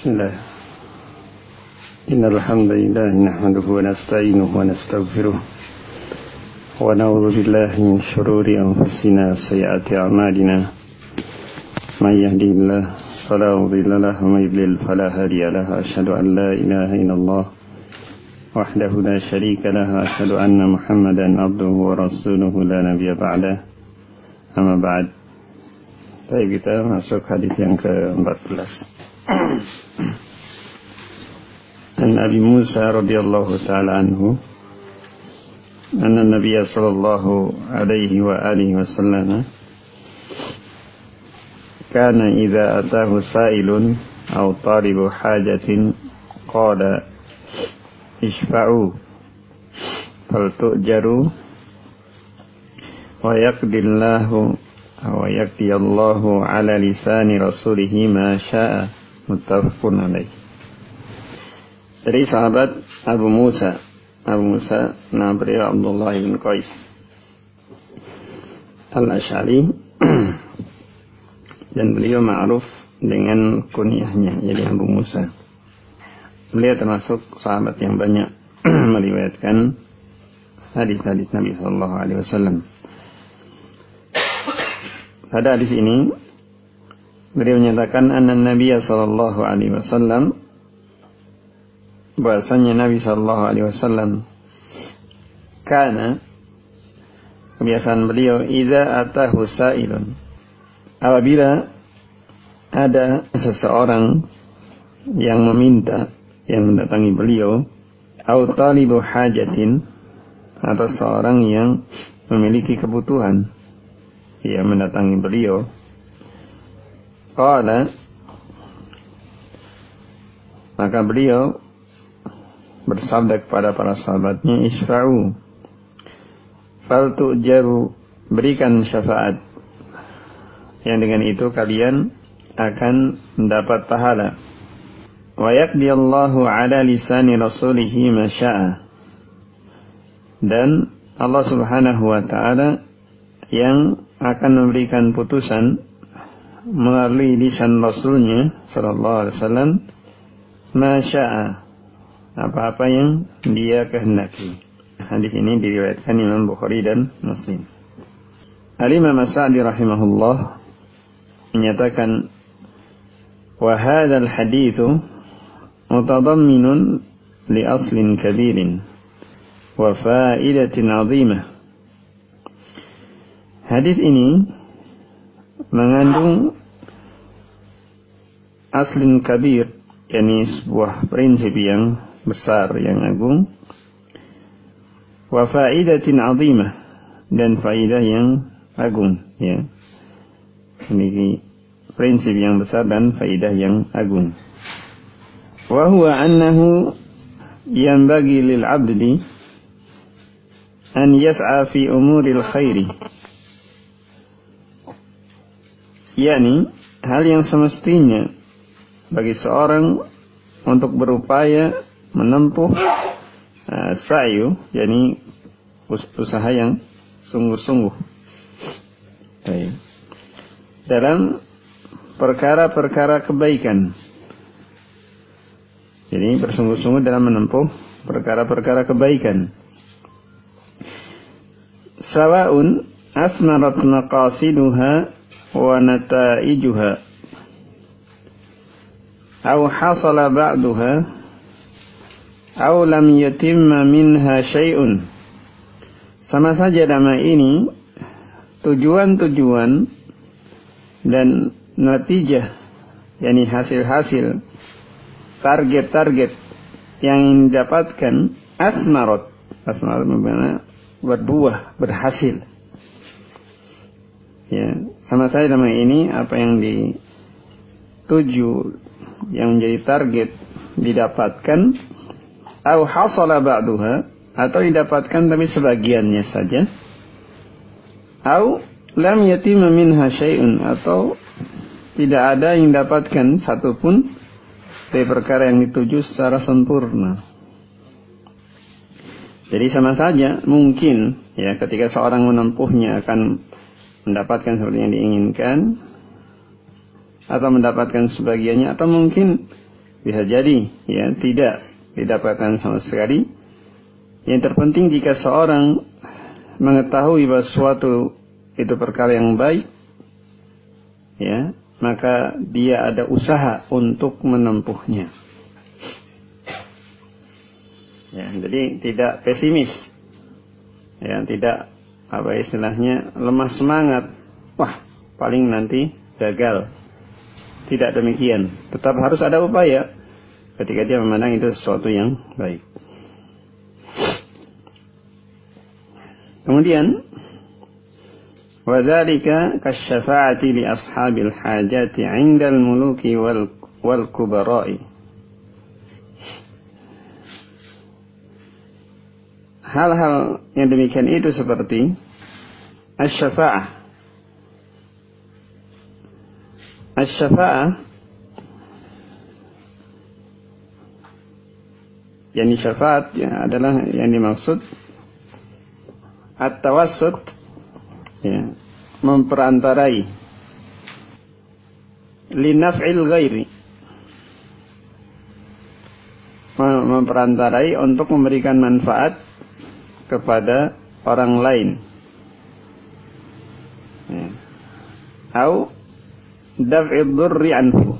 Bismillah. Innal hamdalillah nahmaduhu wa nasta'inuhu wa nastaghfiruh wa na'udzu billahi min shururi anfusina wa sayyiati a'malina. May yahdihillahu fala mudilla lahu wa may yudlil fala hadiya lahu. Asyhadu an la ilaha illallah wahdahu la syarika lahu wa asyhadu anna Muhammadan abduhu wa rasuluhu la nabiyya ba'dah. Amma ba'd. Baik, kita masuk hadis yang ke-14. An Abi Musa radhiyallahu ta'ala anhu anna Nabiy sallallahu alaihi wa alihi wasallam kana idza atahu sa'ilun aw talibu hajatin qala ishfa'u faltu'jaru wa yaqdillahu wa yaqdiyallahu ala lisani rasulihi ma syaa. Muttafaqun alaih. Dari sahabat Abu Musa, nama beliau Abdullah bin Qais Al-Asy'ari, dan beliau ma'ruf dengan kunyahnya, jadi Abu Musa. Beliau termasuk sahabat yang banyak meriwayatkan hadis-hadis Nabi sallallahu alaihi wasallam. Pada hadis ini beliau menyatakan anna Nabi sallallahu alaihi wasallam, bahasanya Nabi sallallahu alaihi wasallam, kana, kebiasaan beliau, idza atahu sa'ilun, apabila ada seseorang yang meminta, yang mendatangi beliau, au talibu hajatin, atau seorang yang memiliki kebutuhan, yang mendatangi beliau, qala, maka beliau bersabda kepada para sahabatnya, isfa'u faltu'jaru, berikan syafaat, yang dengan itu kalian akan mendapat pahala, wa yaqdiyallahu ala lisani rasulihi ma syaa, dan Allah subhanahu wa ta'ala yang akan memberikan putusan melalui lisan Rasulnya sallallahu alaihi wasallam ma syaa, apa-apa yang dia kehendaki. Hadis ini diriwayatkan Imam Bukhari dan Muslim. Al-Imam As-Sa'di rahimahullah menyatakan, wa hadzal haditsu mutadamminun li aslin kabirin wa fa'idatin 'azimah. Hadis ini mengandung aslin kabir, yakni sebuah prinsip yang besar, yang agung, wa faidatin 'azimah, dan faidah yang agung, ya. Ini prinsip yang besar dan faidah yang agung. Wa huwa annahu yanbaghi lil 'abdi an yas'a fi umuril khairi, yakni hal yang semestinya bagi seorang untuk berupaya menempuh sa'yu, yakni usaha yang sungguh-sungguh dalam perkara-perkara kebaikan. Jadi bersungguh-sungguh dalam menempuh perkara-perkara kebaikan. Sawa'un asmarat maqasiduha wa nataijuha aw hasala ba'daha aw lam yatimma minha syai'un. Sama saja dalam ini tujuan-tujuan dan natijah, yakni hasil-hasil, target-target yang didapatkan, asmarat bermakna berbuah, berhasil. Ya, sama saja dalam ini apa yang dituju, yang menjadi target didapatkan, au hasala ba'daha, atau didapatkan tapi sebagiannya saja, au lam yatimma minha syai'un, atau tidak ada yang didapatkan satupun dari perkara yang dituju secara sempurna. Jadi sama saja, mungkin ya ketika seorang menempuhnya akan mendapatkan seperti yang diinginkan, atau mendapatkan sebagiannya, atau mungkin bisa jadi ya tidak didapatkan sama sekali. Yang terpenting jika seorang mengetahui bahwa suatu itu perkara yang baik, ya, maka dia ada usaha untuk menempuhnya. Ya, jadi tidak pesimis, ya, tidak istilahnya lemah semangat. Wah, paling nanti gagal. Tidak demikian. Tetap harus ada upaya ketika dia memandang itu sesuatu yang baik. Kemudian وذلك كالشفاعة لأصحاب الحاجات عند الملوك والكبراء. Hal-hal yang demikian itu seperti asy-syafa'ah. Asy-syafa'ah yang syafaat ya, adalah yang dimaksud at-tawassut, ya, memperantarai linaf'il ghairi, memperantarai untuk memberikan manfaat kepada orang lain, ya, atau daf'id dhurri anhu,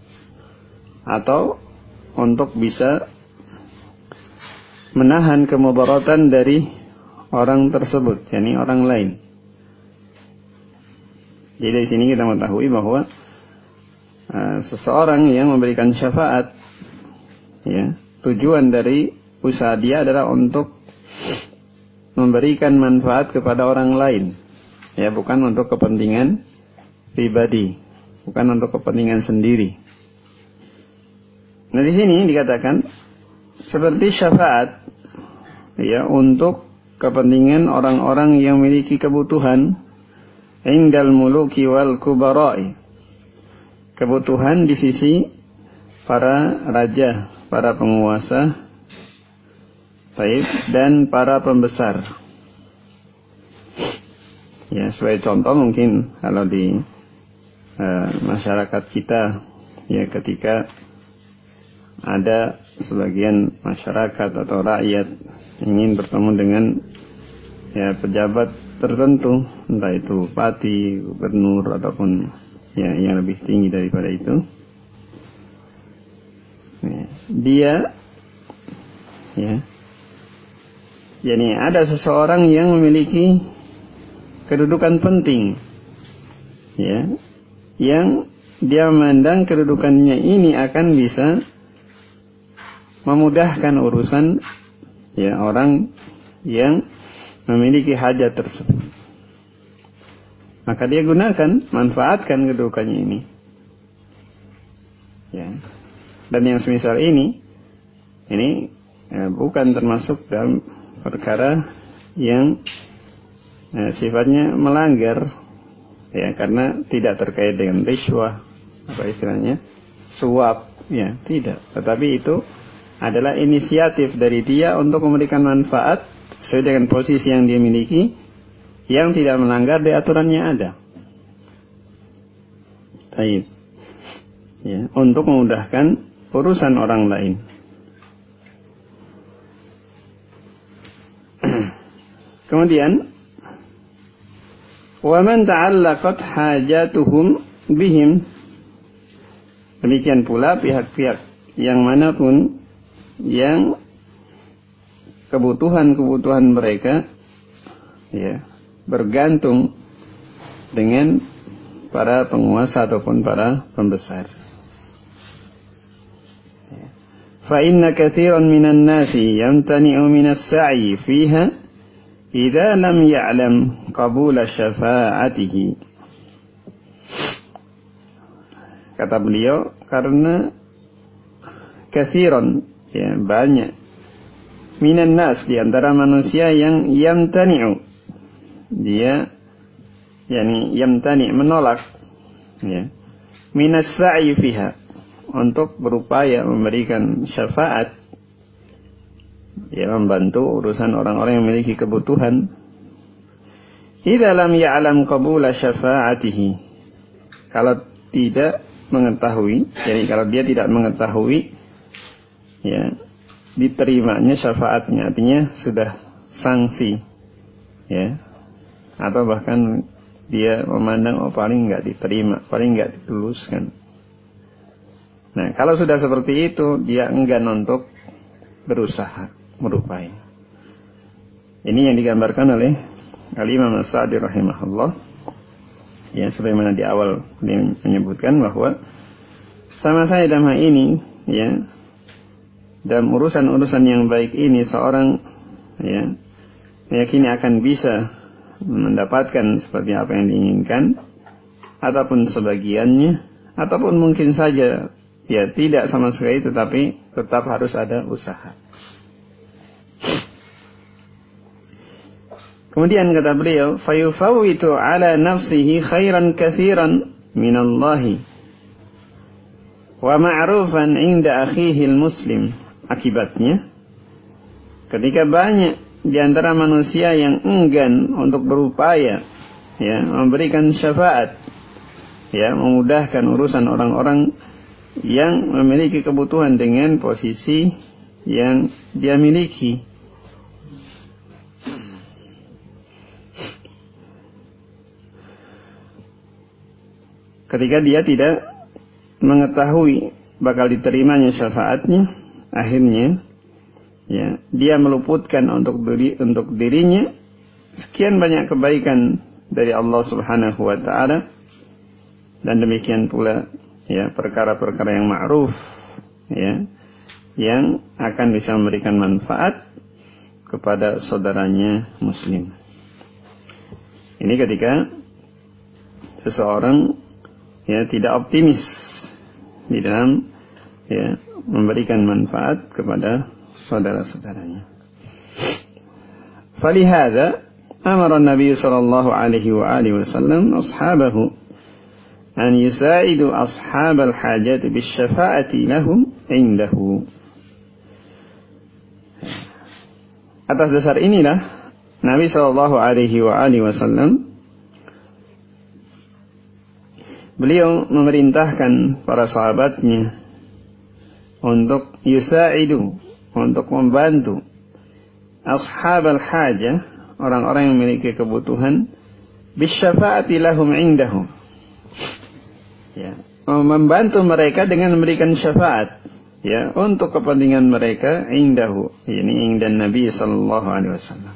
atau untuk bisa menahan kemudaratan dari orang tersebut, yakni orang lain. Jadi di sini kita mengetahui bahwa seseorang yang memberikan syafaat, ya, tujuan dari usaha dia adalah untuk memberikan manfaat kepada orang lain, ya, bukan untuk kepentingan pribadi, bukan untuk kepentingan sendiri. Nah, di sini dikatakan seperti syafaat, ya, untuk kepentingan orang-orang yang memiliki kebutuhan indal muluki wal kubara'i, kebutuhan di sisi para raja, para penguasa, dan para pembesar. Ya, sebagai contoh mungkin kalau di masyarakat kita, ya, ketika ada sebagian masyarakat atau rakyat ingin bertemu dengan, ya, pejabat tertentu, entah itu bupati, gubernur ataupun, ya, yang lebih tinggi daripada itu, ya, dia, ya, jadi ada seseorang yang memiliki kedudukan penting, ya, yang dia memandang kedudukannya ini akan bisa memudahkan urusan, ya, orang yang memiliki hajat tersebut. Maka dia gunakan, manfaatkan kedudukannya ini, ya. Dan yang semisal ini ya, bukan termasuk dalam perkara yang sifatnya melanggar, ya, karena tidak terkait dengan riswah, apa istilahnya, suap, ya, tidak. Tetapi itu adalah inisiatif dari dia untuk memberikan manfaat sesuai dengan posisi yang dia miliki, yang tidak melanggar di aturannya ada. Baik, ya, untuk memudahkan urusan orang lain. Kemudian, wa man ta'allaqat hajatuhum bihim, demikian pula pihak-pihak yang manapun yang kebutuhan-kebutuhan mereka, ya, bergantung dengan para penguasa ataupun para pembesar. Fa inna katsiran minan nasi yamtani'u minas sa'i fiha idza lam ya'lam qabula syafa'atihi. Kata beliau, karena katsiran, ya, banyak, minan nas, di antara manusia yang yamtani'u, dia, yakni yamtani', menolak, ya, minas sa'i fiha, untuk berupaya memberikan syafaat, ya, membantu urusan orang-orang yang memiliki kebutuhan. Idza lam ya'lam qabula syafa'atihi, kalau tidak mengetahui, jadi kalau dia tidak mengetahui, ya, diterimanya syafaatnya, artinya sudah sanksi, ya, atau bahkan dia memandang paling nggak diterima, paling nggak diluluskan. Nah, kalau sudah seperti itu, dia enggan untuk berusaha merupai. Ini yang digambarkan oleh Al-Imam As-Sa'di rahimahullah. Ya, sebagaimana di awal dia menyebutkan bahwa sama saya dalam hal ini, ya, dalam urusan-urusan yang baik ini seorang, ya, meyakini akan bisa mendapatkan seperti apa yang diinginkan, ataupun sebagiannya, ataupun mungkin saja ya tidak sama sekali, tetapi tetap harus ada usaha. Kemudian kata beliau, fayufawwitu ala nafsihi khairan katsiran minallahi wa ma'rufan 'inda akhihi muslim. Akibatnya, ketika banyak di antara manusia yang enggan untuk berupaya, ya, memberikan syafaat, ya, memudahkan urusan orang-orang yang memiliki kebutuhan dengan posisi yang dia miliki. Ketika dia tidak mengetahui bakal diterimanya syafaatnya, akhirnya, ya, dia meluputkan untuk dirinya sekian banyak kebaikan dari Allah Subhanahu wa taala, dan demikian pula, ya, perkara-perkara yang ma'ruf, ya, yang akan bisa memberikan manfaat kepada saudaranya muslim. Ini ketika seseorang, ya, tidak optimis di dalam, ya, memberikan manfaat kepada saudara-saudaranya. Falihada amara Nabi sallallahu alaihi wa alihi wasallam ashabahu an yusaidu ashabal hajat bisyafa'ati lahum indahu. Atas dasar inilah Nabi sallallahu alaihi wa alihi wasallam beliau memerintahkan para sahabatnya untuk yusaidu, untuk membantu ashabal hajah, orang-orang yang memiliki kebutuhan, bisyafa'ati lahum indahum, ya, membantu mereka dengan memberikan syafaat, ya, untuk kepentingan mereka indahu, ini indan Nabi sallallahu alaihi wasallam.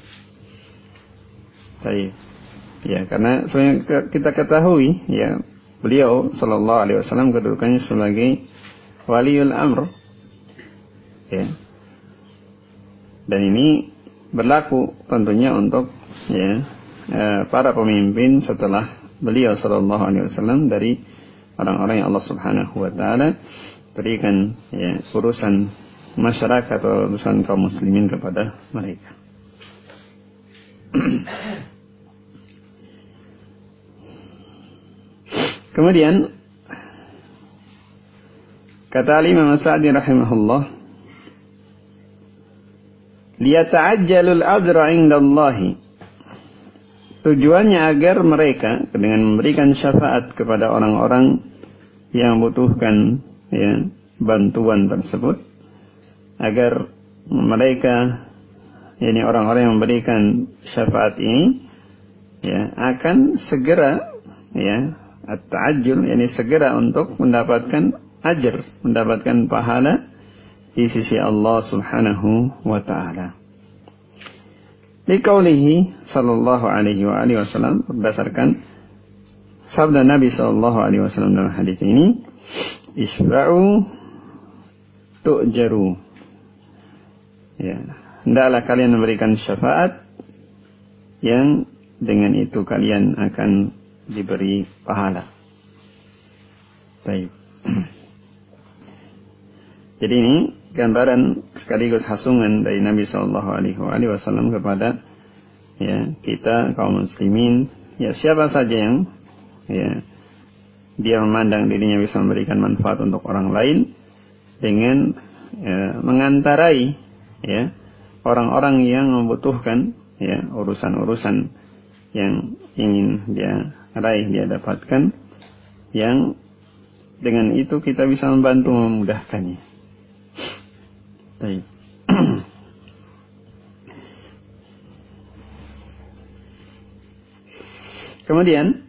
Baik. Ya, karena kita ketahui, ya, beliau sallallahu alaihi wasallam kedudukannya sebagai waliul amr, ya. Dan ini berlaku tentunya untuk, ya, para pemimpin setelah beliau sallallahu alaihi wasallam dari orang-orang yang Allah Subhanahu wa taala berikan, ya, urusan masyarakat atau urusan kaum muslimin kepada mereka. Kemudian kata Imam Sa'di rahimahullah, liyata'ajjalul ajra 'indallahi, tujuannya agar mereka dengan memberikan syafaat kepada orang-orang yang membutuhkan, ya, bantuan tersebut, agar mereka, yakni orang-orang yang memberikan syafaat ini, ya, akan segera, ya, at-ta'ajjul, yakni segera untuk mendapatkan ajar, mendapatkan pahala di sisi Allah Subhanahu wa taala. Liqaulihi sallallahu alaihi wa alihi wasallam, berdasarkan sabda Nabi sallallahu alaihi wasallam dalam hadis ini, isfa'u tu'jaru, ya, hendaklah kalian memberikan syafaat yang dengan itu kalian akan diberi pahala. Baik. Jadi ini gambaran sekaligus hasungan dari Nabi sallallahu alaihi wasallam kepada, ya, kita kaum muslimin, ya, siapa saja yang, ya, dia memandang dirinya bisa memberikan manfaat untuk orang lain dengan, ya, mengantarai, ya, orang-orang yang membutuhkan, ya, urusan-urusan yang ingin dia raih, dia dapatkan, yang dengan itu kita bisa membantu memudahkannya. Baik. Kemudian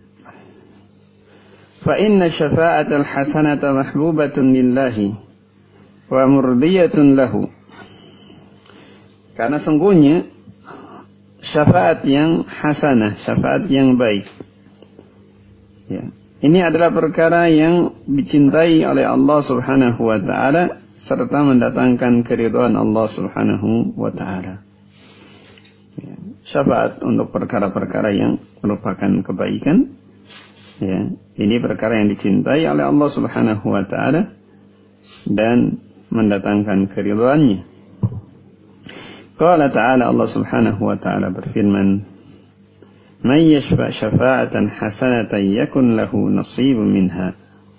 fa inna syafa'atal hasanata mahbubatun lillahi wa murdiyatun lahu. Karena sungguhnya syafaat yang hasanah, syafaat yang baik, ya, ini adalah perkara yang dicintai oleh Allah Subhanahu wa taala serta mendatangkan keridhaan Allah Subhanahu wa taala. Ya, syafaat untuk perkara-perkara yang merupakan kebaikan, ya, ini perkara yang dicintai oleh Allah Subhanahu wa taala dan mendatangkan keridhaannya. Qala ta'ala, Allah Subhanahu wa ta'ala berfirman, "Man yashfa' syafa'atan hasanatan yakun lahu nasibun minha."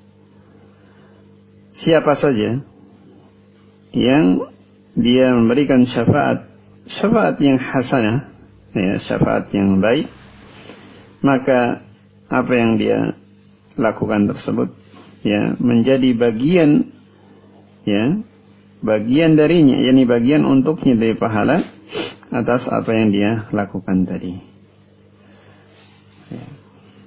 Siapa saja yang dia memberikan syafaat yang hasanah, ya, syafaat yang baik, maka apa yang dia lakukan tersebut, ya, menjadi bagian, ya, bagian darinya, yakni bagian untuknya dari pahala atas apa yang dia lakukan tadi. Ya.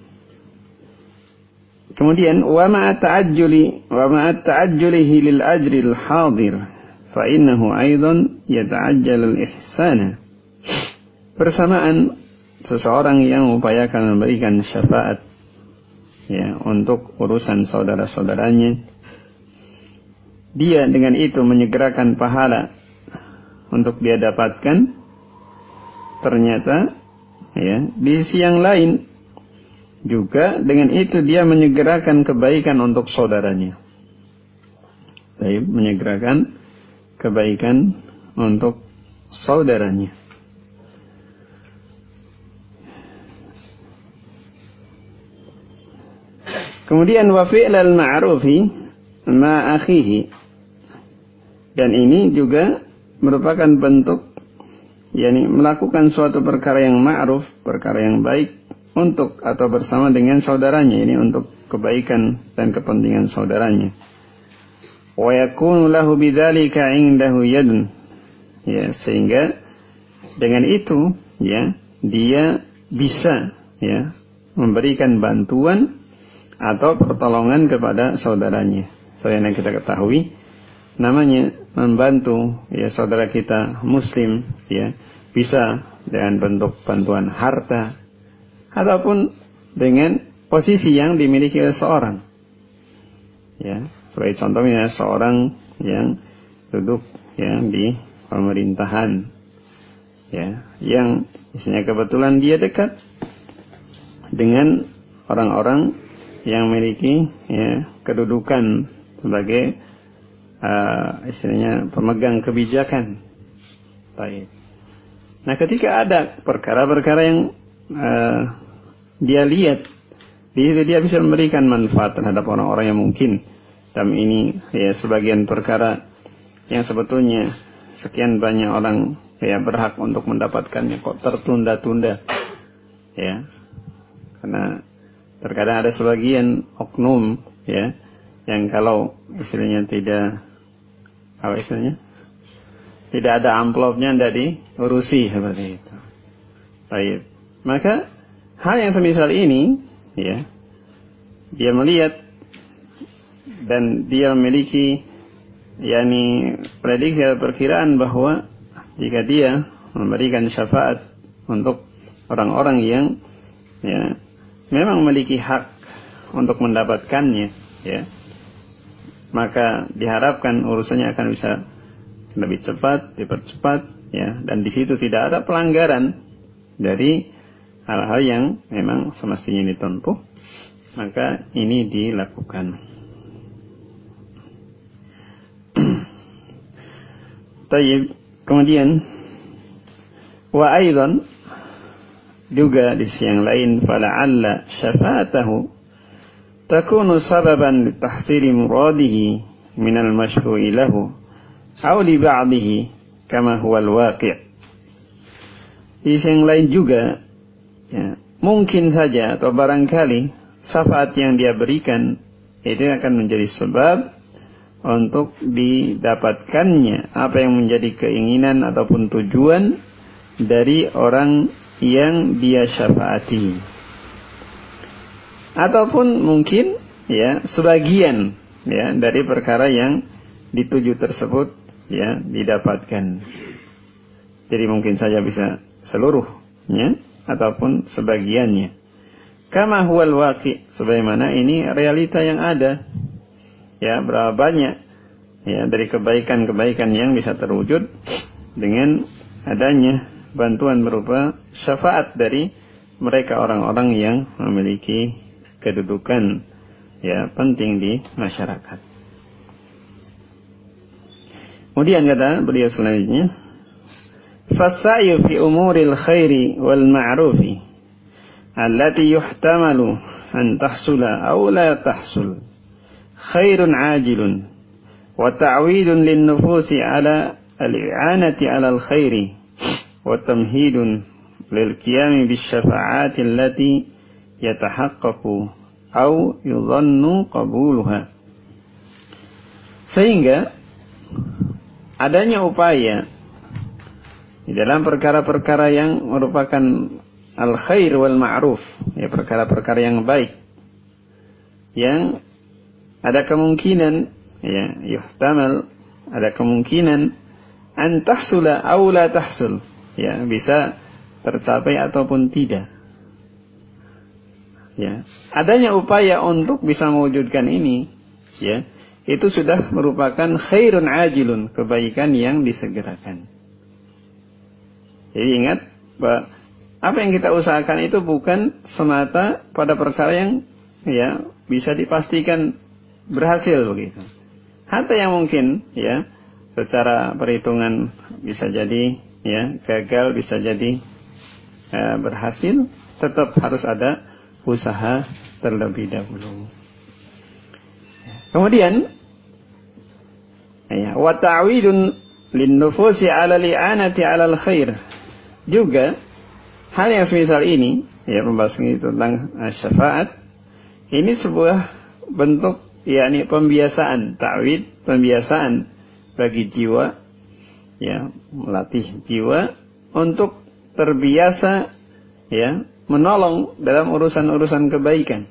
Kemudian wa ma'a ta'ajjulihi lil ajri al hadir fa innahu aidan yata'ajjalu al ihsana. Bersamaan seseorang yang mengupayakan memberikan syafaat, ya, untuk urusan saudara-saudaranya, dia dengan itu menyegerakan pahala untuk dia dapatkan. Ternyata, ya, di sisi yang lain juga dengan itu dia menyegerakan kebaikan untuk saudaranya. Baik, menyegerakan kebaikan untuk saudaranya. Kemudian wa fi'lal ma'rufi ma akhihi, dan ini juga merupakan bentuk, yakni melakukan suatu perkara yang ma'ruf, perkara yang baik untuk atau bersama dengan saudaranya, ini untuk kebaikan dan kepentingan saudaranya. Wa yakunu lahu bidzalika 'indahu yadun, ya, sehingga dengan itu, ya, dia bisa, ya, memberikan bantuan atau pertolongan kepada saudaranya. Yang kita ketahui namanya membantu, ya, saudara kita muslim, ya, bisa dengan bentuk bantuan harta ataupun dengan posisi yang dimiliki oleh seorang, ya, sebagai contohnya seorang yang duduk, ya, di pemerintahan, ya, yang misalnya kebetulan dia dekat dengan orang-orang yang memiliki, ya, kedudukan sebagai istilahnya pemegang kebijakan. Baik. Nah, ketika ada perkara-perkara yang dia lihat, dia bisa memberikan manfaat terhadap orang-orang yang mungkin dalam ini, ya, sebagian perkara yang sebetulnya sekian banyak orang, ya, berhak untuk mendapatkannya kok tertunda-tunda, ya, karena terkadang ada sebagian oknum, ya, yang kalau istilahnya tidak ada amplopnya, tidak diurusi seperti itu. Baik. Maka hal yang semisal ini, ya, dia melihat dan dia memiliki, yakni prediksi atau perkiraan bahwa jika dia memberikan syafaat untuk orang-orang yang, ya, memang memiliki hak untuk mendapatkannya, ya, maka diharapkan urusannya akan bisa lebih cepat, dipercepat, ya, dan di situ tidak ada pelanggaran dari hal-hal yang memang semestinya ditempuh, maka ini dilakukan. Tayyib. Kemudian wa aidan, juga di sisi yang lain, fala'alla syafa'atahu takunu sababan litahsili muradihi minal masyfu'i lahu aw li ba'dihi kama huwa al-waqi'. Di sisi yang lain juga, ya, mungkin saja atau barangkali syafaat yang dia berikan itu akan menjadi sebab untuk didapatkannya apa yang menjadi keinginan ataupun tujuan dari orang yang dia syafaati. Ataupun mungkin ya sebagian ya dari perkara yang dituju tersebut ya didapatkan. Jadi mungkin saja bisa seluruhnya ataupun sebagiannya. Kama huwal waqi, sebagaimana ini realita yang ada. Ya, berapa banyak ya dari kebaikan-kebaikan yang bisa terwujud dengan adanya bantuan berupa syafaat dari mereka orang-orang yang memiliki kedudukan ya penting di masyarakat. Kemudian kata beliau selanjutnya, fasa'yu fi umuril khairi wal ma'rufi allati yuhtamalu an tahsula aw la tahsul khairun ajilun wa ta'widun lin nufusi ala al-i'anati ala al-khairi wa tamhidun lil qiyami bis syafa'ati allati yatahaqqaqu aw yudhannu qabuluha. Sehingga adanya upaya di dalam perkara-perkara yang merupakan al-khair wal ma'ruf, ya perkara-perkara yang baik yang ada kemungkinan ya yuhtamal, ada kemungkinan an tahsula aw la tahsul, ya bisa tercapai ataupun tidak. Ya, adanya upaya untuk bisa mewujudkan ini ya itu sudah merupakan khairun ajilun, kebaikan yang disegerakan. Jadi ingat bahwa apa yang kita usahakan itu bukan semata pada perkara yang ya bisa dipastikan berhasil begitu. Hatta yang mungkin ya secara perhitungan bisa jadi ya gagal, bisa jadi berhasil, tetap harus ada usaha terlebih dahulu. Kemudian ya wa ta'widun lin nufusi 'ala li'anati 'ala al-khair. Juga hal yang semisal ini ya pembahasan ini tentang syafaat ini sebuah bentuk yakni pembiasaan, ta'wid, pembiasaan bagi jiwa ya, melatih jiwa untuk terbiasa ya menolong dalam urusan-urusan kebaikan.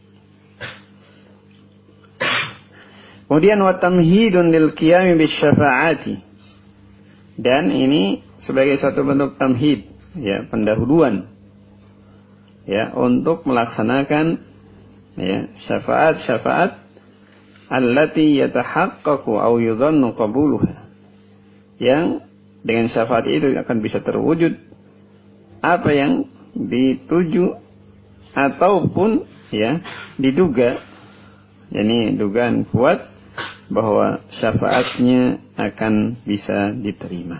Kemudian wa tamhidun lil qiyami bis syafa'ati, dan ini sebagai suatu bentuk tamhid ya, pendahuluan ya untuk melaksanakan ya syafaat-syafaat allati yatahaqqaqu aw yudhannu qabuluha, yang dengan syafaat itu akan bisa terwujud apa yang dituju ataupun ya diduga, yakni dugaan kuat bahwa syafaatnya akan bisa diterima.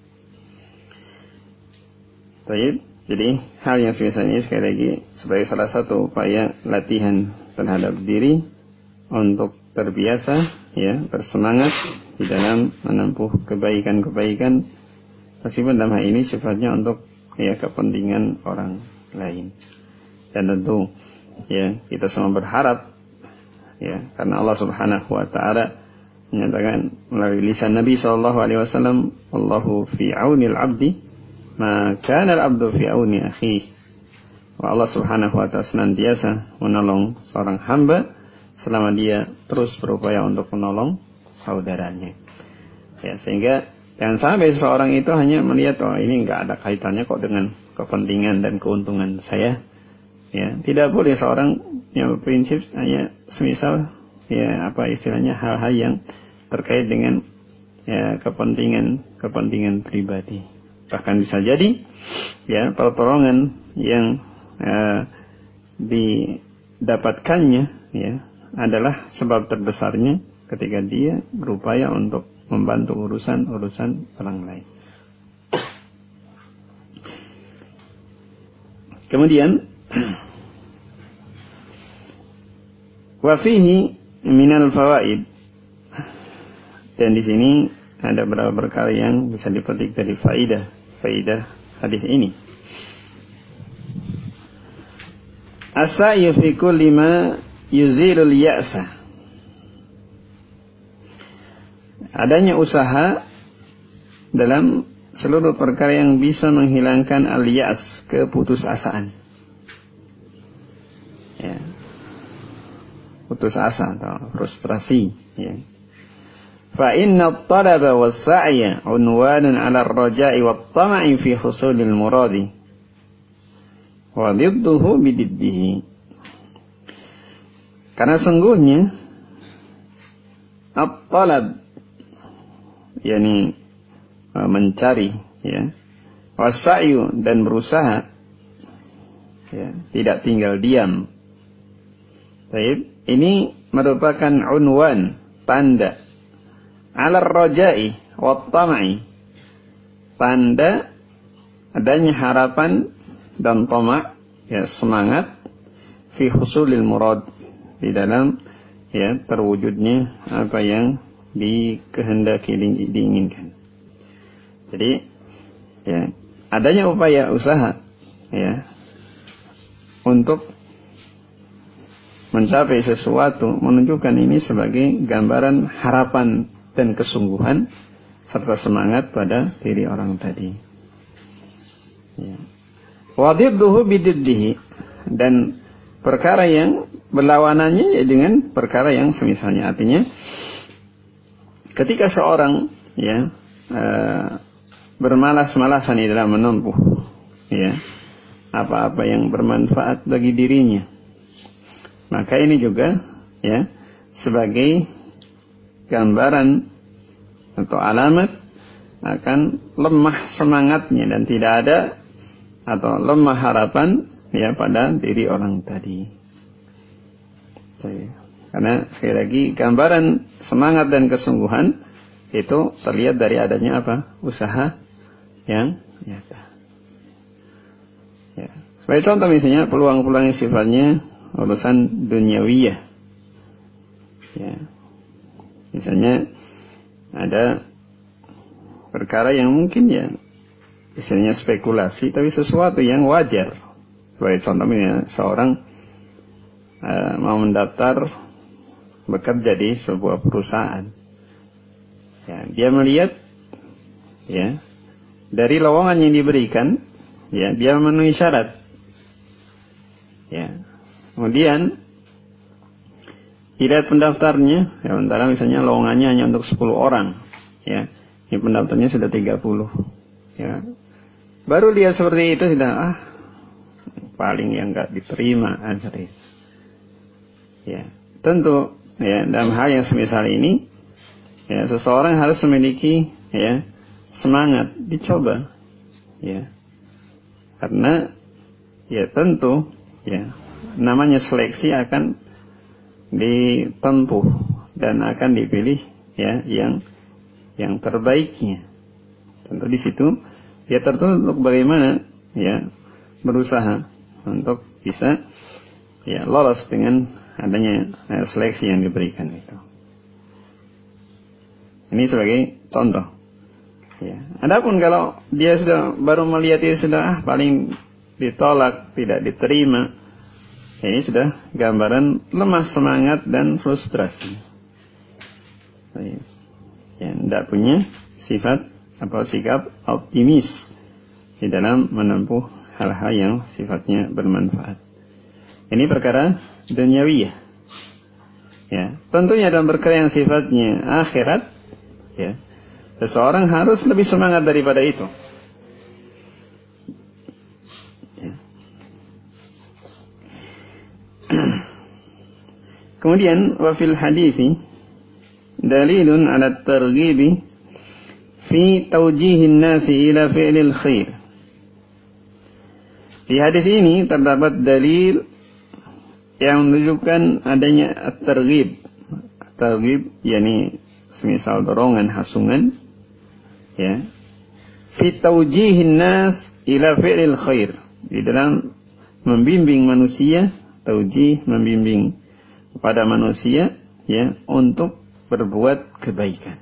Baik, jadi hal yang semisal ini sekali lagi sebagai salah satu upaya latihan terhadap diri untuk terbiasa ya bersemangat di dalam menempuh kebaikan-kebaikan, meskipun dalam hal ini sifatnya untuk ya kepentingan orang lain. Dan tentu ya kita semua berharap ya karena Allah Subhanahu wa taala menyatakan melalui lisan Nabi sallallahu alaihi wasallam, "Allahu fi aunil 'abdi ma kana al-'abdu fi auni akhihi." Allah Subhanahu wa taala senantiasa menolong seorang hamba selama dia terus berupaya untuk menolong saudaranya. Ya, sehingga jangan sampai seseorang itu hanya melihat oh ini enggak ada kaitannya kok dengan kepentingan dan keuntungan saya. Ya, tidak boleh seorang yang berprinsip hanya semisal ya apa istilahnya hal-hal yang terkait dengan ya kepentingan pribadi. Bahkan bisa jadi ya pertolongan yang didapatkannya ya adalah sebab terbesarnya ketika dia berupaya untuk membantu urusan orang lain. Kemudian wa fihi minal fawaid, dan di sini ada beberapa perkara yang bisa dipetik dari faidah hadis ini. As-sa'yu fi kulli ma yuzilul ya'sa adanya usaha dalam seluruh perkara yang bisa menghilangkan al-ya'as, keputusasaan. Ya. Putus asa atau frustrasi. Ya. Fa inna at-talaba was-sa'ya unwanun 'ala ar-raja'i wat-tama'i fi husulil muradi. Wa didduhu bididdihi. Karena sungguhnya at-talab, yakni mencari, ya, was-sa'yu, dan berusaha, ya, tidak tinggal diam. Baik, ini merupakan unwan, tanda, 'ala ar-raja'i wat-tama'i, tanda adanya harapan dan tama', ya, semangat, fi husulil murad, di dalam, ya, terwujudnya apa yang dikehendaki, diinginkan. Jadi, ya, adanya upaya usaha, ya, untuk mencapai sesuatu menunjukkan ini sebagai gambaran harapan dan kesungguhan serta semangat pada diri orang tadi. Ya. Wa didduhu bididdihi, dan perkara yang berlawanannya, ya, dengan perkara yang semisalnya. Artinya ketika seorang, ya, bermalas-malasan di dalam menempuh, ya, apa-apa yang bermanfaat bagi dirinya, maka ini juga, ya, sebagai gambaran atau alamat akan lemah semangatnya dan tidak ada atau lemah harapan, ya, pada diri orang tadi. Karena sekali lagi gambaran semangat dan kesungguhan itu terlihat dari adanya apa? Usaha yang nyata. Ya. Sebagai contoh misalnya peluang-peluang yang sifatnya urusan duniawiyah. Ya. Misalnya ada perkara yang mungkin, ya, istilahnya spekulasi, tapi sesuatu yang wajar. Sebagai contoh misalnya seorang mau mendaftar bekerja di sebuah perusahaan. Ya, dia melihat, ya, dari lowongan yang diberikan, ya, dia memenuhi syarat. Ya. Kemudian dilihat pendaftarnya, ya, antara misalnya lowongannya hanya untuk 10 orang, ya, ini pendaftarnya sudah 30. Ya. Baru lihat seperti itu sudah paling yang enggak diterima answer. Ya, tentu, ya, dalam hal yang semisal ini, ya, seseorang harus memiliki, ya, semangat dicoba, ya, karena, ya, tentu, ya, namanya seleksi akan ditempuh dan akan dipilih, ya, yang terbaiknya. Tentu di situ dia tertuntut bagaimana, ya, berusaha untuk bisa, ya, lolos dengan adanya seleksi yang diberikan itu. Ini sebagai contoh. Ya. Adapun kalau dia sudah baru melihat itu sudah paling ditolak, tidak diterima, ini sudah gambaran lemah semangat dan frustrasi. Ya, tidak punya sifat atau sikap optimis di dalam menempuh hal-hal yang sifatnya bermanfaat. Ini perkara duniawiyah. Ya, tentunya dalam perkara yang sifatnya akhirat, ya, seseorang harus lebih semangat daripada itu. Ya. Kemudian wa fil hadithi dalilun ala targhibi fi tawjihin nasi ila fi'lil khair. Di hadis ini terdapat dalil yang menunjukkan adanya at-targhib. Targhib yakni semisal dorongan, hasungan, ya, fi tawjihin nas ila fi'lil khair, di dalam membimbing manusia, taujih, membimbing kepada manusia, ya, untuk berbuat kebaikan.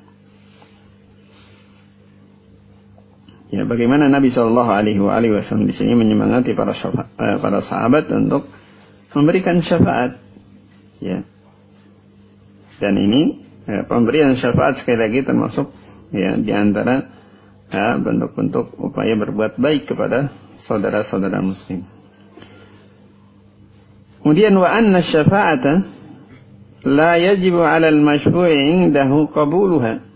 Ya, bagaimana Nabi Shallallahu Alaihi Wasallam di sini menyemangati para sahabat untuk memberikan syafaat, ya, dan ini pemberian syafaat sekali lagi termasuk ya di antara bentuk-bentuk upaya berbuat baik kepada saudara-saudara muslim. Kemudian wa anna syafa'ata la yajibu 'ala al-masyfu'i 'indahu qabuluha.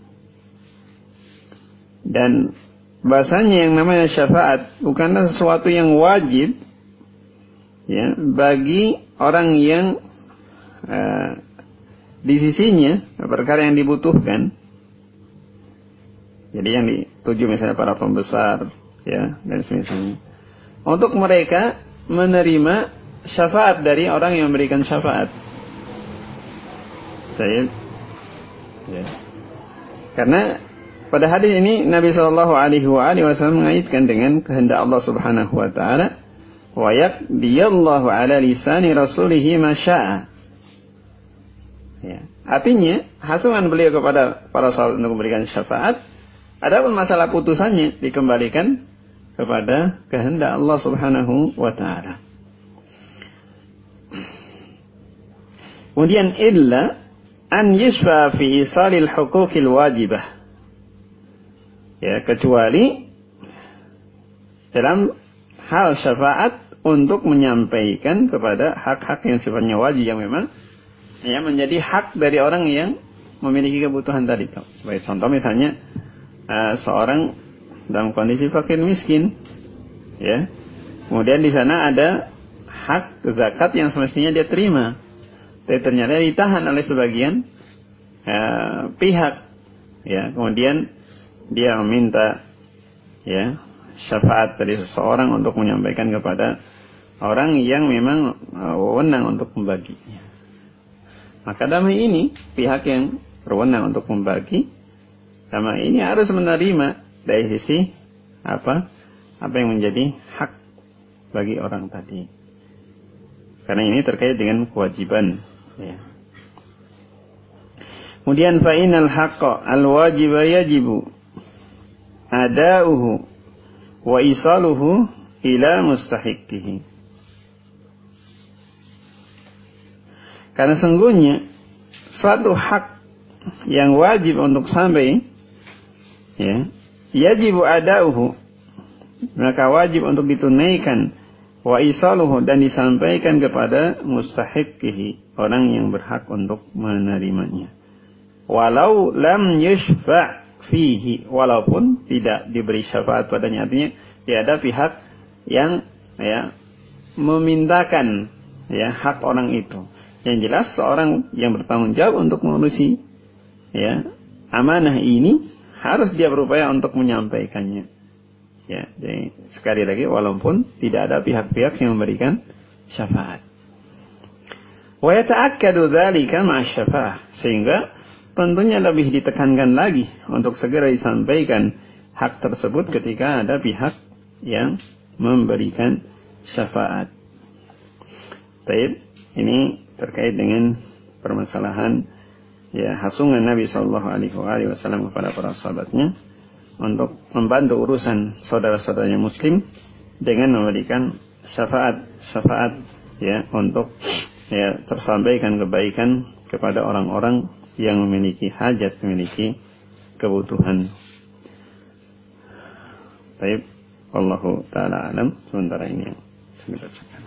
Dan bahasanya yang namanya syafaat bukanlah sesuatu yang wajib ya bagi orang yang di sisinya perkara yang dibutuhkan. Jadi yang dituju misalnya para pembesar ya dan semisalnya. Untuk mereka menerima syafaat dari orang yang memberikan syafaat. Ya. Karena pada hadis ini Nabi sallallahu alaihi wasallam mengaitkan dengan kehendak Allah Subhanahu wa taala, wa yaqdiyallahu ala lisani rasulih ma syaa. Ya. Artinya, hasungan beliau kepada para sahabat untuk memberikan syafaat, adapun masalah putusannya dikembalikan kepada kehendak Allah Subhanahu wa taala. Kemudian illa an yashfa fi isalil huquqil wajibah. Ya, kecuali dalam hal syafaat untuk menyampaikan kepada hak-hak yang sifatnya wajib yang memang ya menjadi hak dari orang yang memiliki kebutuhan tadi. Sebagai contoh misalnya seorang dalam kondisi fakir miskin, ya, kemudian di sana ada hak zakat yang semestinya dia terima, tapi ternyata ditahan oleh sebagian pihak, ya, kemudian dia meminta ya syafaat dari seseorang untuk menyampaikan kepada orang yang memang wewenang untuk membaginya. Maka dalam ini pihak yang berwenang untuk membagi, dalam ini harus menerima dari sisi apa yang menjadi hak bagi orang tadi. Karena ini terkait dengan kewajiban. Ya. Kemudian fa'inal haqqa al-wajiba yajibu ada'uhu wa isaluhu ila mustahiqihi. Karena sungguhnya suatu hak yang wajib untuk sampai, ya, yajibu ada'uhu, maka wajib untuk ditunaikan, wa isaluhu, dan disampaikan kepada mustahiqihi, orang yang berhak untuk menerimanya. Walau lam yushfa' fihi, walaupun tidak diberi syafaat padanya, artinya tidak ada pihak yang ya memintakan ya hak orang itu. Yang jelas seorang yang bertanggung jawab untuk mengurusi ya amanah ini harus dia berupaya untuk menyampaikannya. Ya, jadi sekali lagi walaupun tidak ada pihak-pihak yang memberikan syafaat. Wa yata'akkadu dzalika ma'a syafa'ah, sehingga tentunya lebih ditekankan lagi untuk segera disampaikan hak tersebut ketika ada pihak yang memberikan syafaat. Baik, ini terkait dengan permasalahan ya hasungan Nabi sallallahu alaihi wasallam kepada para sahabatnya untuk membantu urusan saudara-saudaranya muslim dengan memberikan syafaat ya untuk ya tersampaikan kebaikan kepada orang-orang yang memiliki hajat, memiliki kebutuhan. Baik, wallahu taala alam. Sementara ini yang saya bacakan.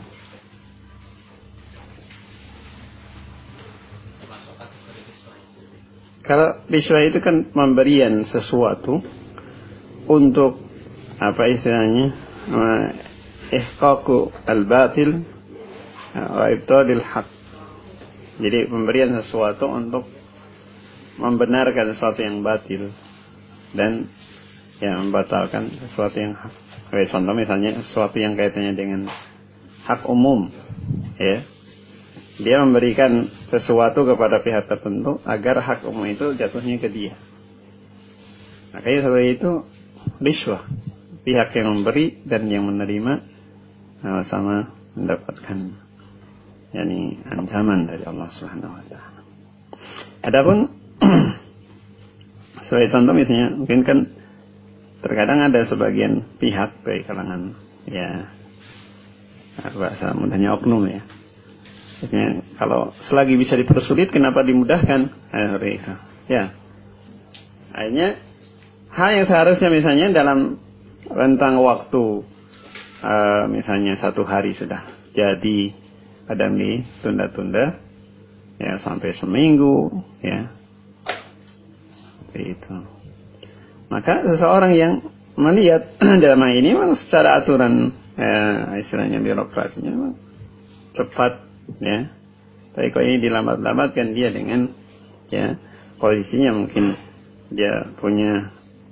Kalau riswah itu kan pemberian sesuatu untuk apa istilahnya ihqaqu al-batil wa ibtalil haq. Jadi pemberian sesuatu untuk membenarkan sesuatu yang batil dan ya membatalkan sesuatu yang hak. Contoh misalnya sesuatu yang kaitannya dengan hak umum, ya. Dia memberikan sesuatu kepada pihak tertentu agar hak umum itu jatuhnya ke dia. Makanya seperti itu riswah. Pihak yang memberi dan yang menerima sama-sama mendapatkan yakni ancaman dari Allah Subhanahu wa taala. Adapun sebagai contoh misalnya mungkin kan terkadang ada sebagian pihak dari kalangan ya bahasa mudahnya oknum ya. Kalau selagi bisa dipersulit, kenapa dimudahkan? Itu. Ya. Akhirnya hal yang seharusnya misalnya dalam rentang waktu misalnya 1 hari sudah jadi, kadang ditunda-tunda ya sampai seminggu ya. Seperti itu. Maka seseorang yang melihat dalam hal ini memang secara aturan istilahnya birokrasinya memang cepat ya. Tapi kalau ini dilambat-lambatkan dia dengan ya posisinya mungkin dia punya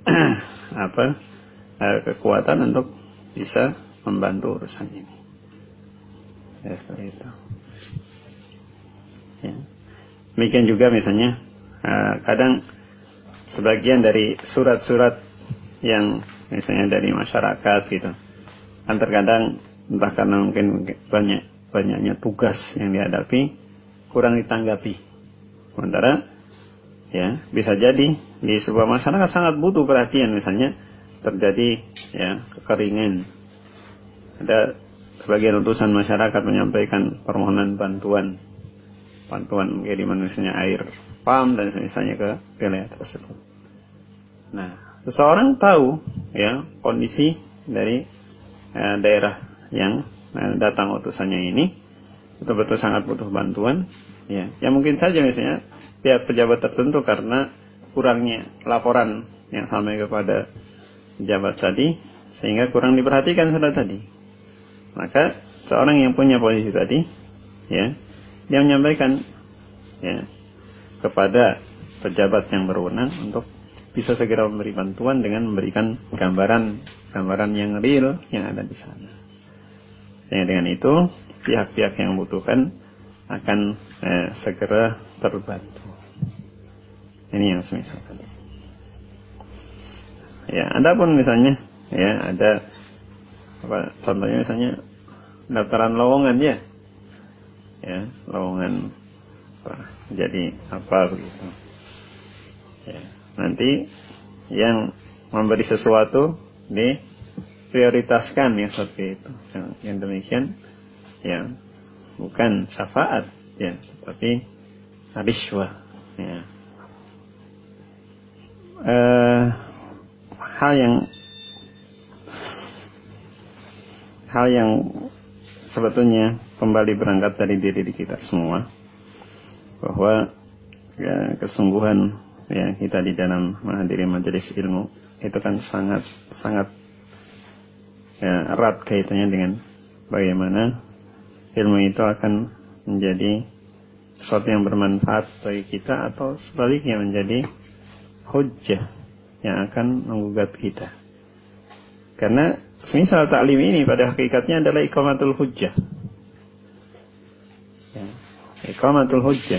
kekuatan untuk bisa membantu urusan ini. Ya seperti itu. Ya. Demikian juga misalnya kadang sebagian dari surat-surat yang misalnya dari masyarakat gitu, kan terkadang entah karena mungkin banyaknya tugas yang dihadapi kurang ditanggapi. Sementara ya bisa jadi di sebuah masyarakat sangat butuh perhatian, misalnya terjadi ya kekeringan, ada sebagian utusan masyarakat menyampaikan permohonan bantuan menjadi manusianya air pam dan misalnya ke wilayah tersebut. Nah, seseorang tahu ya kondisi dari daerah yang datang utusannya ini betul-betul sangat butuh bantuan ya. Ya mungkin saja misalnya pihak pejabat tertentu karena kurangnya laporan yang sampai kepada pejabat tadi sehingga kurang diperhatikan sudah tadi. Maka seorang yang punya posisi tadi ya, dia menyampaikan ya kepada pejabat yang berwenang untuk bisa segera memberi bantuan dengan memberikan gambaran yang real yang ada di sana. Sehingga dengan itu pihak-pihak yang membutuhkan akan segera terbantu. Ini yang semisal tadi. Ya, adapun misalnya ya ada contohnya misalnya daftaran lowongan ya. Ya, lowongan jadi apa begitu. Ya, nanti yang memberi sesuatu diprioritaskan yang seperti itu. Yang demikian ya bukan syafaat ya, tapi rishwah ya. Hal yang sebetulnya kembali berangkat dari diri kita semua, bahwa ya, kesungguhan ya kita di dalam menghadiri majelis ilmu itu kan sangat ya, erat kaitannya dengan bagaimana ilmu itu akan menjadi sesuatu yang bermanfaat bagi kita atau sebaliknya menjadi hujjah yang akan menggugat kita. Karena semisal taklim ini pada hakikatnya adalah iqamatul hujjah ya, iqamatul hujjah.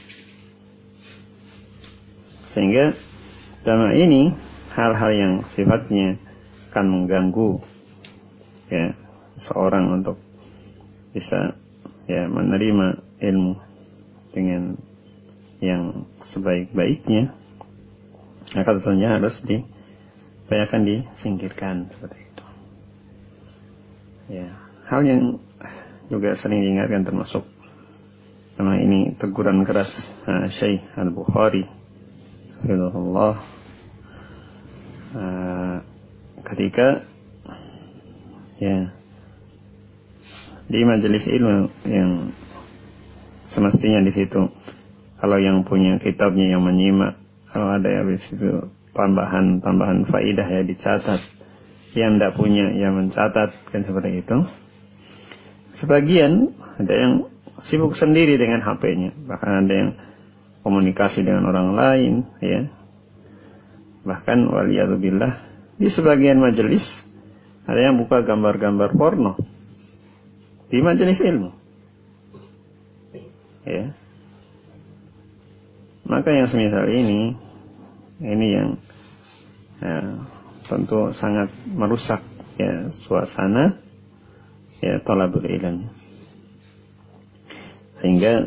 Sehingga dalam ini hal-hal yang sifatnya akan mengganggu ya seorang untuk bisa ya menerima ilmu dengan yang sebaik-baiknya, maka tentunya harus diupayakan disingkirkan seperti itu. Ya, hal yang juga sering diingatkan termasuk nama ini teguran keras Syekh Al-Bukhari rahimahullah ketika ya di majelis ilmu yang semestinya di situ kalau yang punya kitabnya yang menyimak, kalau ada yang di situ tambahan faidah ya dicatat, yang tidak punya yang mencatat, kan seperti itu. Sebagian ada yang sibuk sendiri dengan HP-nya, bahkan ada yang komunikasi dengan orang lain ya. Bahkan waliyadzubillah di sebagian majelis ada yang buka gambar-gambar porno di majelis ilmu ya. Maka yang semisal ini yang tentu sangat merusak ya suasana ya thalabul ilm. Sehingga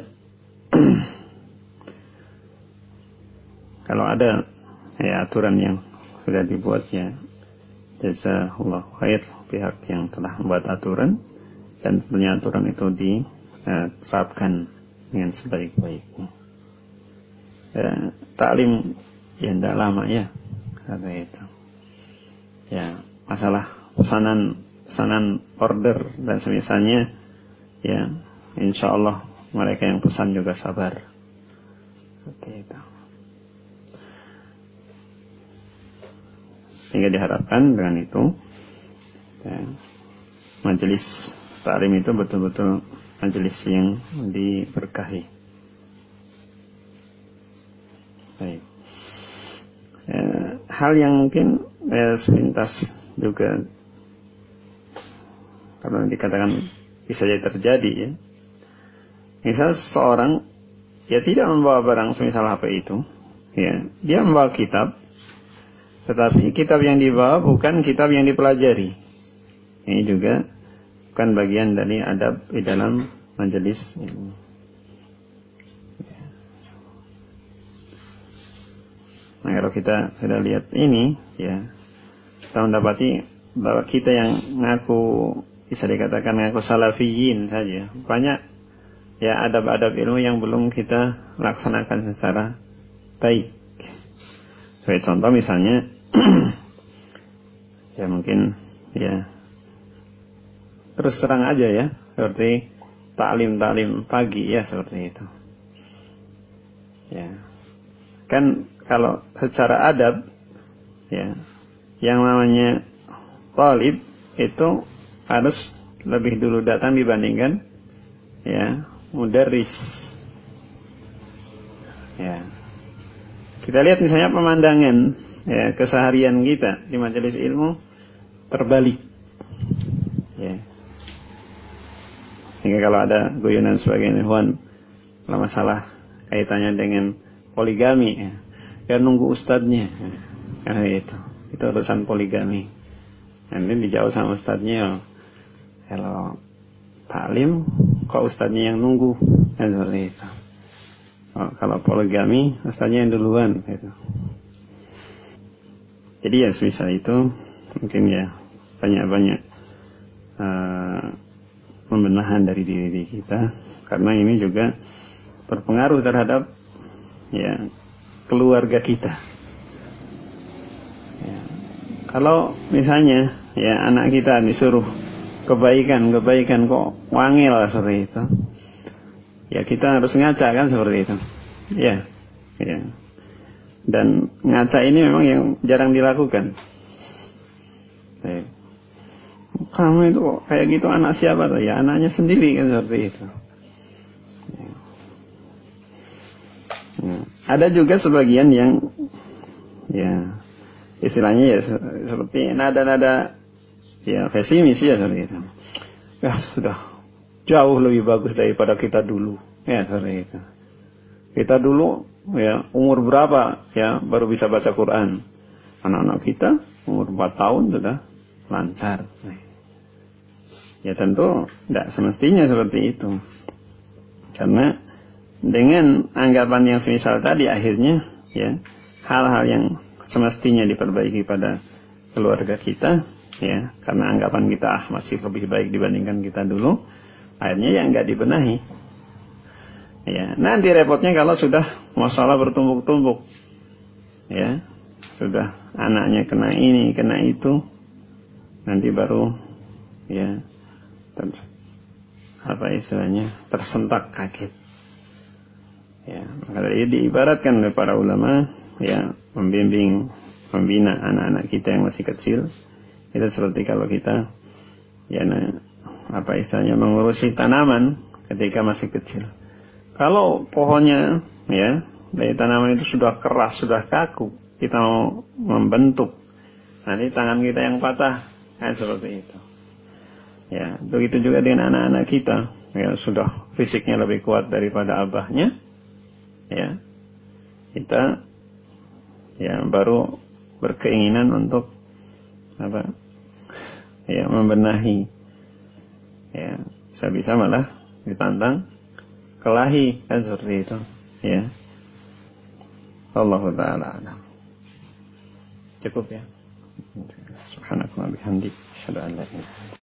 kalau ada ya aturan yang sudah dibuatnya, jazakallahu khair pihak yang telah membuat aturan, dan tentunya aturan itu diterapkan dengan sebaik-baiknya. taklim ya tidak lama ya, kata itu. Ya, masalah pesanan order dan semisalnya, ya, insya Allah mereka yang pesan juga sabar. Seperti itu. Sehingga diharapkan dengan itu, ya, majelis taklim itu betul-betul majelis yang diberkahi. Baik. Hal yang mungkin sepintas juga kalau dikatakan bisa jadi terjadi ya. Misal seorang ya tidak membawa barang semisal HP itu, ya, dia membawa kitab, tetapi kitab yang dibawa bukan kitab yang dipelajari. Ini juga bukan bagian dari adab di dalam majelis ilmu. Nah, kalau kita sudah lihat ini, ya, kita mendapati bahwa kita yang ngaku, bisa dikatakan ngaku salafiyin saja, banyak ya adab-adab ilmu yang belum kita laksanakan secara baik. Sebagai contoh misalnya, ya mungkin ya terus terang aja ya, seperti taklim pagi ya, seperti itu. Ya, kan kalau secara adab, ya, yang namanya talib itu harus lebih dulu datang dibandingkan ya mudarris. Ya, kita lihat misalnya pemandangan ya keseharian kita di majelis ilmu terbalik. Ya. Sehingga kalau ada guyonan sebagian ikhwan kalau masalah kaitannya dengan poligami, ya nunggu ustadznya, karena itu urusan poligami. Nanti dijawab sama ustadznya, kalau taklim kok ustadznya yang nunggu, dan seperti itu. Kalau poligami ustadznya yang duluan, gitu. Jadi ya semisal itu mungkin ya banyak pembenahan dari diri kita, karena ini juga berpengaruh terhadap ya keluarga kita. Ya. Kalau misalnya ya anak kita disuruh kebaikan kok wangil seperti itu, ya kita harus ngaca kan seperti itu. Ya, ya. Dan ngaca ini memang yang jarang dilakukan. Ya. Kamu itu kok kayak gitu anak siapa tuh? Ya anaknya sendiri kan seperti itu. Ya. Ya. Ada juga sebagian yang ya istilahnya ya seperti nada-nada ya pesimis ya seperti itu. Ya sudah jauh lebih bagus daripada kita dulu. Ya seperti itu. Kita dulu ya umur berapa ya baru bisa baca Quran. Anak-anak kita umur 4 tahun sudah lancar. Ya tentu tidak semestinya seperti itu. Karena dengan anggapan yang semisal tadi akhirnya ya hal-hal yang semestinya diperbaiki pada keluarga kita ya karena anggapan kita masih lebih baik dibandingkan kita dulu, akhirnya ya nggak dibenahi. Ya, nanti repotnya kalau sudah masalah bertumbuk-tumbuk, ya sudah anaknya kena ini kena itu, nanti baru ya apa istilahnya tersentak kaget. Ya, maka ini diibaratkan oleh para ulama ya membimbing, membina anak-anak kita yang masih kecil itu seperti kalau kita ya apa istilahnya mengurusi tanaman ketika masih kecil. Kalau pohonnya ya dari tanaman itu sudah keras, sudah kaku, kita mau membentuk, nanti tangan kita yang patah, kan seperti itu. Ya, begitu juga dengan anak-anak kita, ya sudah fisiknya lebih kuat daripada abahnya, ya kita ya baru berkeinginan untuk apa? Ya membenahi, ya bisa-bisa malah ditantang kelahi kan seperti itu, ya. Allahu ta'ala alam. Cukup ya. Subhanakallah bihamdik, asyhadu an la ilaha illa anta